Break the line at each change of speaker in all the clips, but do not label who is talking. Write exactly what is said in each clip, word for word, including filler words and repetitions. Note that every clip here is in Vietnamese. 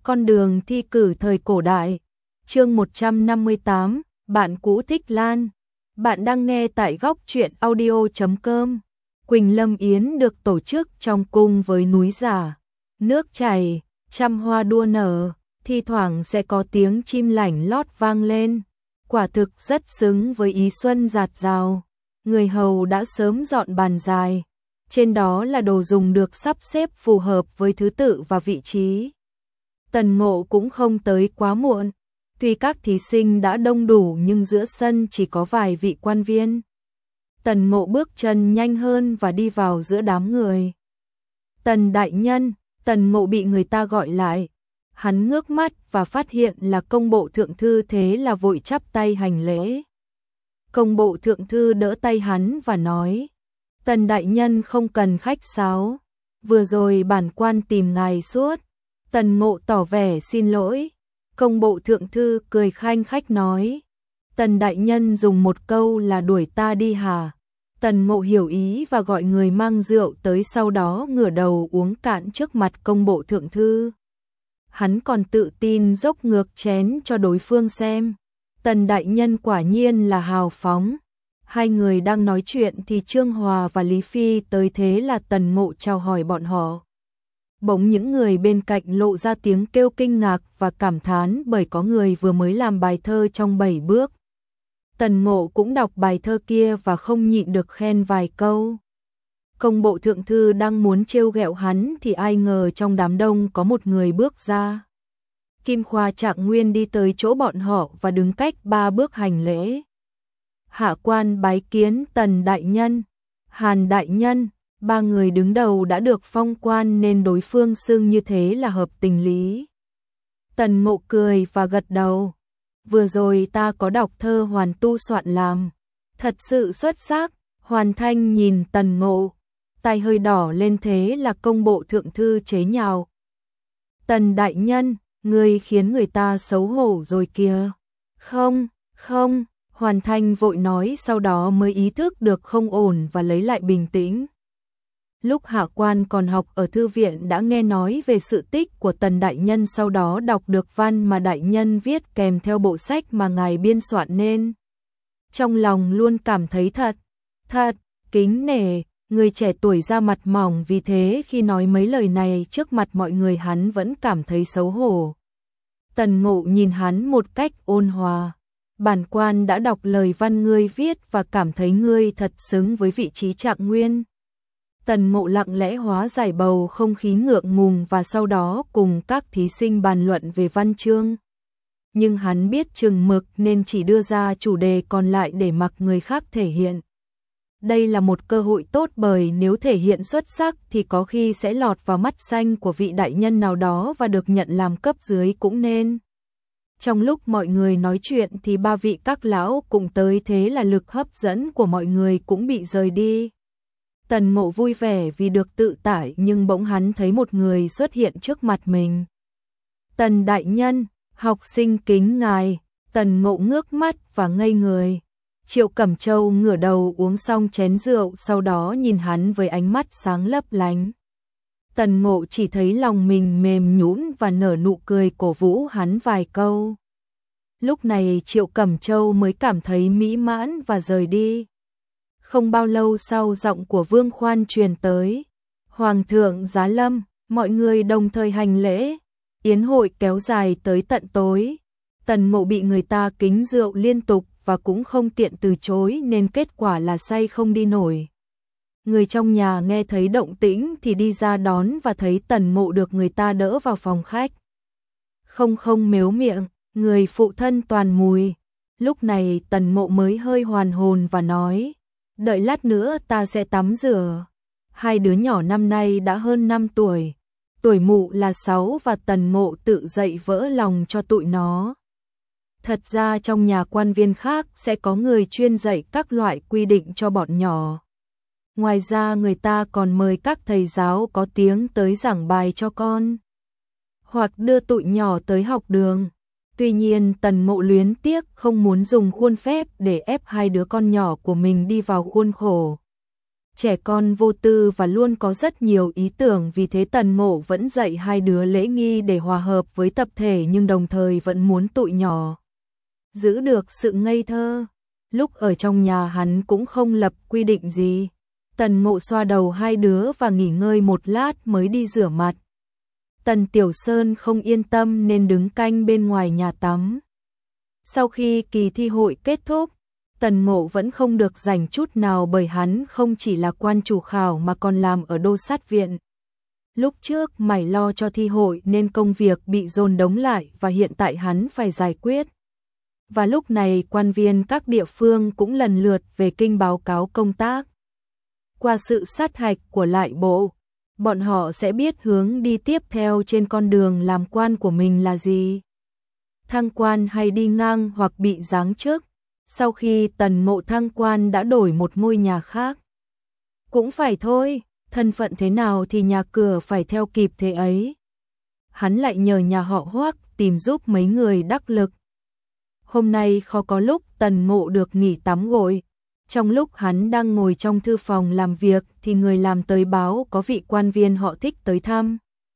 Con đường thi cử thời cổ đại. Chương một trăm năm mươi tám, bạn cũ thích Lan. Bạn đang nghe tại góc truyện audio chấm com. Quỳnh Lâm Yến được tổ chức trong cung với núi giả, nước chảy, trăm hoa đua nở, thi thoảng sẽ có tiếng chim lảnh lót vang lên. Quả thực rất xứng với ý xuân dạt dào. Người hầu đã sớm dọn bàn dài, trên đó là đồ dùng được sắp xếp phù hợp với thứ tự và vị trí. Tần Ngộ cũng không tới quá muộn, tuy các thí sinh đã đông đủ nhưng giữa sân chỉ có vài vị quan viên. Tần Ngộ bước chân nhanh hơn và đi vào giữa đám người. Tần đại nhân, Tần Ngộ bị người ta gọi lại. Hắn ngước mắt và phát hiện là công bộ thượng thư, thế là vội chắp tay hành lễ. Công bộ thượng thư đỡ tay hắn và nói: Tần đại nhân không cần khách sáo, vừa rồi bản quan tìm ngài suốt. Tần Ngộ tỏ vẻ xin lỗi. Công bộ thượng thư cười khanh khách nói: Tần đại nhân dùng một câu là đuổi ta đi hả? Tần Ngộ hiểu ý và gọi người mang rượu tới, sau đó ngửa đầu uống cạn trước mặt công bộ thượng thư. Hắn còn tự tin dốc ngược chén cho đối phương xem. Tần đại nhân quả nhiên là hào phóng. Hai người đang nói chuyện thì Trương Hòa và Lý Phi tới, thế là Tần Ngộ chào hỏi bọn họ. Bỗng những người bên cạnh lộ ra tiếng kêu kinh ngạc và cảm thán, bởi có người vừa mới làm bài thơ trong bảy bước. Tần Ngộ cũng đọc bài thơ kia và không nhịn được khen vài câu. Công bộ thượng thư đang muốn trêu ghẹo hắn thì ai ngờ trong đám đông có một người bước ra. Kim Khoa Trạng Nguyên đi tới chỗ bọn họ và đứng cách ba bước hành lễ. Hạ quan bái kiến Tần đại nhân, Hàn đại nhân. Ba người đứng đầu đã được phong quan nên đối phương xưng như thế là hợp tình lý. Tần Ngộ cười và gật đầu. Vừa rồi ta có đọc thơ Hoàn tu soạn làm, thật sự xuất sắc. Hoàn Thanh nhìn Tần Ngộ, tay hơi đỏ lên, thế là công bộ thượng thư chế nhạo: Tần đại nhân, ngươi khiến người ta xấu hổ rồi kìa. Không, không, Hoàn Thanh vội nói, sau đó mới ý thức được không ổn và lấy lại bình tĩnh. Lúc hạ quan còn học ở thư viện đã nghe nói về sự tích của Tần đại nhân, sau đó đọc được văn mà đại nhân viết kèm theo bộ sách mà ngài biên soạn nên trong lòng luôn cảm thấy thật, thật kính nể. Người trẻ tuổi ra mặt mỏng, vì thế khi nói mấy lời này trước mặt mọi người hắn vẫn cảm thấy xấu hổ. Tần Ngộ nhìn hắn một cách ôn hòa: Bản quan đã đọc lời văn ngươi viết và cảm thấy ngươi thật xứng với vị trí Trạng Nguyên. Tần Ngộ lặng lẽ hóa giải bầu không khí ngượng ngùng và sau đó cùng các thí sinh bàn luận về văn chương. Nhưng hắn biết chừng mực nên chỉ đưa ra chủ đề còn lại để mặc người khác thể hiện. Đây là một cơ hội tốt, bởi nếu thể hiện xuất sắc thì có khi sẽ lọt vào mắt xanh của vị đại nhân nào đó và được nhận làm cấp dưới cũng nên. Trong lúc mọi người nói chuyện thì ba vị các lão cùng tới, thế là lực hấp dẫn của mọi người cũng bị rời đi. Tần Ngộ vui vẻ vì được tự tại, nhưng bỗng hắn thấy một người xuất hiện trước mặt mình. Tần đại nhân, học sinh kính ngài. Tần Ngộ ngước mắt và ngây người. Triệu Cẩm Châu ngửa đầu uống xong chén rượu, sau đó nhìn hắn với ánh mắt sáng lấp lánh. Tần Ngộ chỉ thấy lòng mình mềm nhũn và nở nụ cười cổ vũ hắn vài câu. Lúc này Triệu Cẩm Châu mới cảm thấy mỹ mãn và rời đi. Không bao lâu sau, giọng của Vương Khoan truyền tới: Hoàng thượng giá lâm. Mọi người đồng thời hành lễ. Yến hội kéo dài tới tận tối. Tần Ngộ bị người ta kính rượu liên tục và cũng không tiện từ chối, nên kết quả là say không đi nổi. Người trong nhà nghe thấy động tĩnh thì đi ra đón và thấy Tần Ngộ được người ta đỡ vào phòng khách. Không không mếu miệng, người phụ thân toàn mùi. Lúc này Tần Ngộ mới hơi hoàn hồn và nói: Đợi lát nữa ta sẽ tắm rửa. Hai đứa nhỏ năm nay đã hơn năm tuổi, tuổi mụ là sáu, và Tần Ngộ tự dạy vỡ lòng cho tụi nó. Thật ra trong nhà quan viên khác sẽ có người chuyên dạy các loại quy định cho bọn nhỏ. Ngoài ra người ta còn mời các thầy giáo có tiếng tới giảng bài cho con, hoặc đưa tụi nhỏ tới học đường. Tuy nhiên Tần Ngộ luyến tiếc không muốn dùng khuôn phép để ép hai đứa con nhỏ của mình đi vào khuôn khổ. trẻ con vô tư và luôn có rất nhiều ý tưởng, vì thế Tần Ngộ vẫn dạy hai đứa lễ nghi để hòa hợp với tập thể, nhưng đồng thời vẫn muốn tụi nhỏ giữ được sự ngây thơ. Lúc ở trong nhà hắn cũng không lập quy định gì. Tần Ngộ xoa đầu hai đứa và nghỉ ngơi một lát mới đi rửa mặt. Tần Tiểu Sơn không yên tâm nên đứng canh bên ngoài nhà tắm. Sau khi kỳ thi hội kết thúc, Tần Ngộ vẫn không được rảnh chút nào, bởi hắn không chỉ là quan chủ khảo mà còn làm ở đô sát viện. Lúc trước mải lo cho thi hội nên công việc bị dồn đống lại và hiện tại hắn phải giải quyết. Và lúc này quan viên các địa phương cũng lần lượt về kinh báo cáo công tác. Qua sự sát hạch của lại bộ, bọn họ sẽ biết hướng đi tiếp theo trên con đường làm quan của mình là gì. Thăng quan hay đi ngang hoặc bị giáng chức. Sau khi Tần Ngộ thăng quan đã đổi một ngôi nhà khác. Cũng phải thôi, thân phận thế nào thì nhà cửa phải theo kịp thế ấy. Hắn lại nhờ nhà họ Hoắc tìm giúp mấy người đắc lực. Hôm nay khó có lúc Tần Ngộ được nghỉ tắm gội. Trong lúc hắn đang ngồi trong thư phòng làm việc thì người làm tới báo có vị quan viên họ Thích tới thăm.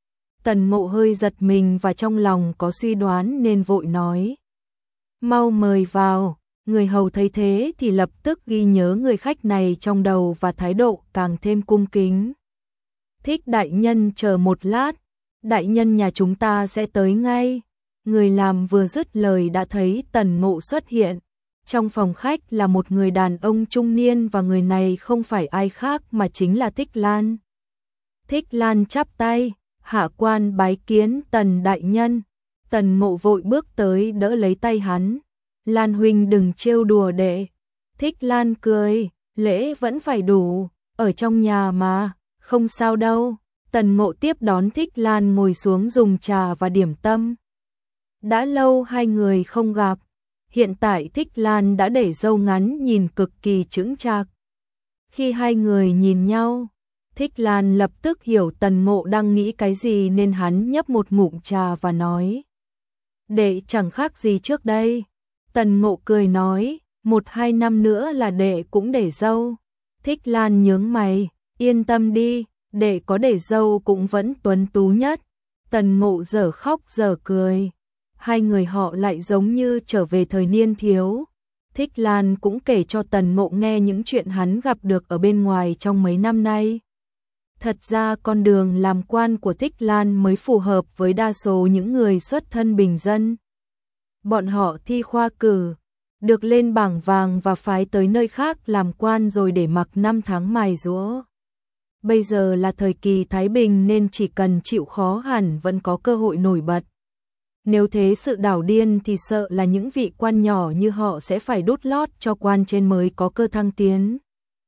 Tần Ngộ hơi giật mình và trong lòng có suy đoán nên vội nói: "Mau mời vào." Người hầu thấy thế thì lập tức ghi nhớ người khách này trong đầu và thái độ càng thêm cung kính. "Thích đại nhân chờ một lát, đại nhân nhà chúng ta sẽ tới ngay." Người làm vừa dứt lời đã thấy Tần Ngộ xuất hiện. Trong phòng khách là một người đàn ông trung niên và người này không phải ai khác mà chính là Thích Lan. Thích Lan chắp tay: "Hạ quan bái kiến Tần đại nhân." Tần Ngộ vội bước tới đỡ lấy tay hắn: "Lan huynh đừng trêu đùa đệ." Thích Lan cười: "Lễ vẫn phải đủ, ở trong nhà mà, không sao đâu." Tần Ngộ tiếp đón Thích Lan ngồi xuống dùng trà và điểm tâm. Đã lâu hai người không gặp, hiện tại Thích Lan đã để râu ngắn nhìn cực kỳ chững chạc. Khi hai người nhìn nhau, Thích Lan lập tức hiểu Tần Ngộ đang nghĩ cái gì nên hắn nhấp một ngụm trà và nói: "Đệ chẳng khác gì trước đây." Tần Ngộ cười nói: "Một hai năm nữa là đệ cũng để râu." Thích Lan nhướng mày: "Yên tâm đi, đệ có để râu cũng vẫn tuấn tú nhất." Tần Ngộ dở khóc dở cười. Hai người họ lại giống như trở về thời niên thiếu. Thích Lan cũng kể cho Tần Ngộ nghe những chuyện hắn gặp được ở bên ngoài trong mấy năm nay. Thật ra con đường làm quan của Thích Lan mới phù hợp với đa số những người xuất thân bình dân. Bọn họ thi khoa cử, được lên bảng vàng và phái tới nơi khác làm quan rồi để mặc năm tháng mài giũa. Bây giờ là thời kỳ thái bình nên chỉ cần chịu khó hẳn vẫn có cơ hội nổi bật. Nếu thế sự đảo điên thì sợ là những vị quan nhỏ như họ sẽ phải đút lót cho quan trên mới có cơ thăng tiến.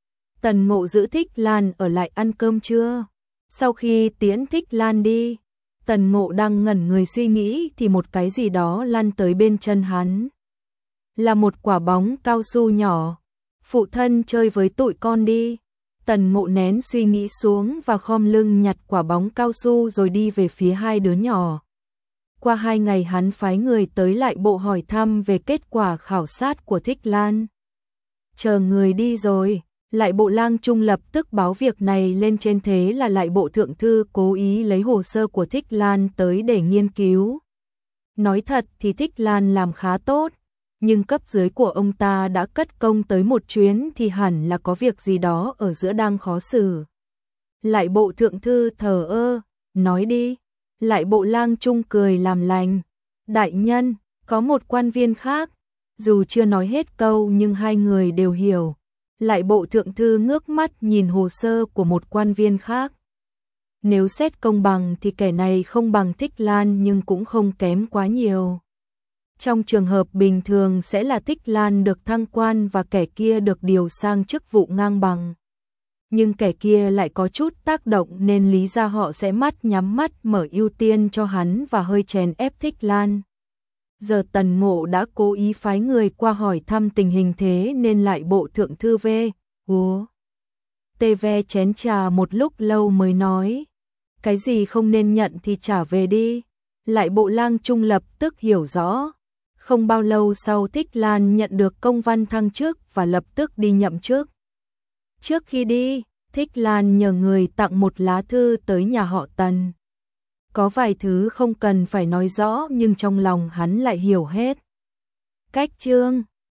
Tần Ngộ giữ Thích Lan ở lại ăn cơm trưa. Sau khi tiễn Thích Lan đi, Tần Ngộ đang ngẩn người suy nghĩ thì một cái gì đó lăn tới bên chân hắn. Là một quả bóng cao su nhỏ. "Phụ thân chơi với tụi con đi." Tần Ngộ nén suy nghĩ xuống và khom lưng nhặt quả bóng cao su rồi đi về phía hai đứa nhỏ. Qua hai ngày hắn phái người tới lại bộ hỏi thăm về kết quả khảo sát của Thích Lan. Chờ người đi rồi, lại bộ lang trung lập tức báo việc này lên trên, thế là lại bộ thượng thư cố ý lấy hồ sơ của Thích Lan tới để nghiên cứu. Nói thật thì Thích Lan làm khá tốt, nhưng cấp dưới của ông ta đã cất công tới một chuyến thì hẳn là có việc gì đó ở giữa đang khó xử. Lại bộ thượng thư thờ ơ, nói đi. Lại bộ lang trung cười làm lành: "Đại nhân, có một quan viên khác." Dù chưa nói hết câu nhưng hai người đều hiểu. Lại bộ thượng thư ngước mắt nhìn hồ sơ của một quan viên khác. Nếu xét công bằng thì kẻ này không bằng Thích Lan nhưng cũng không kém quá nhiều. Trong trường hợp bình thường sẽ là Thích Lan được thăng quan và kẻ kia được điều sang chức vụ ngang bằng. Nhưng kẻ kia lại có chút tác động nên lý ra họ sẽ mắt nhắm mắt mở ưu tiên cho hắn và hơi chèn ép Thích Lan. Giờ Tần Ngộ đã cố ý phái người qua hỏi thăm tình hình thế nên lại bộ thượng thư về, úa. Tê ve chén trà một lúc lâu mới nói: "Cái gì không nên nhận thì trả về đi." Lại bộ lang trung lập tức hiểu rõ. Không bao lâu sau Thích Lan nhận được công văn thăng chức và lập tức đi nhậm chức. Trước khi đi, Thích Lan nhờ người tặng một lá thư tới nhà họ Tần. Có vài thứ không cần phải nói rõ nhưng trong lòng hắn lại hiểu hết. Cách chương